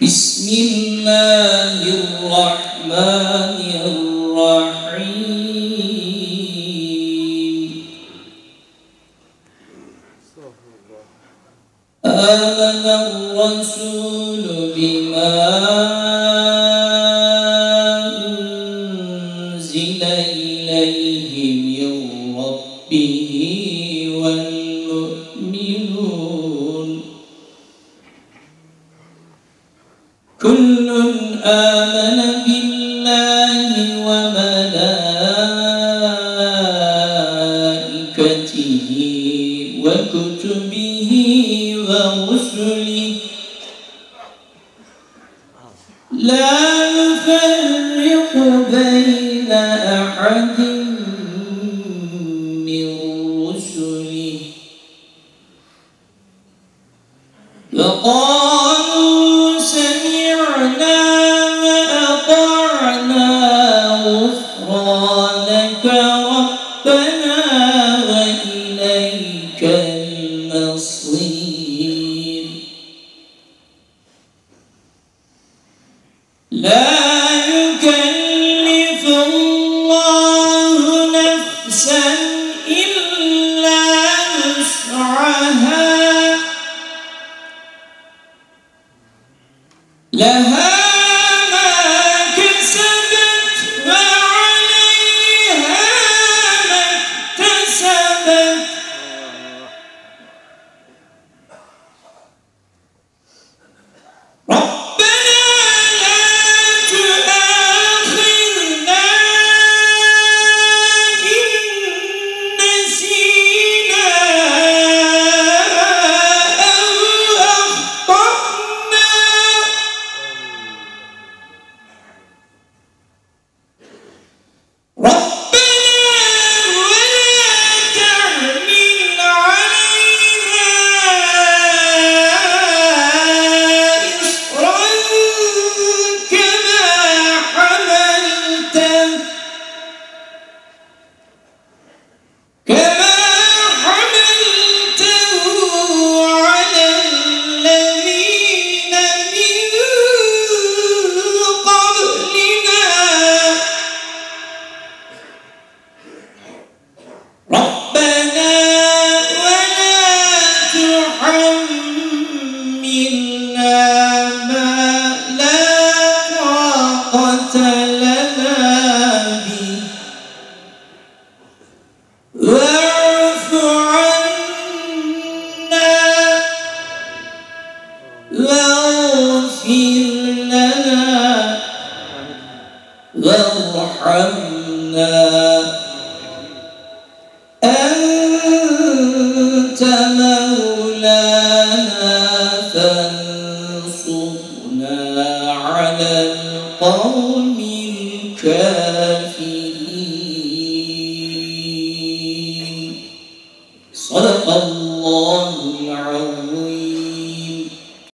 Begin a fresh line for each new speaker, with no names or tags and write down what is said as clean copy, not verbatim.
بسم الله الرحمن الرحيم آمن الرسول بما أنزل إليه من ربه والمؤمنون كل آمن بالله وملائكته وكتبه ورسله لا نفرق بين أحد من رسله وقالوا سمعنا وأطعنا غفرانك ربنا وإليك المصير لا يكلف الله نفسا إلا وسعها لها ما كسبت وعليها ما اكتسبت ربنا لا تؤاخذنا إن نسينا أو أخطأنا وارحمنا أنت مولانا فانصرنا على القوم الكافرين صدق الله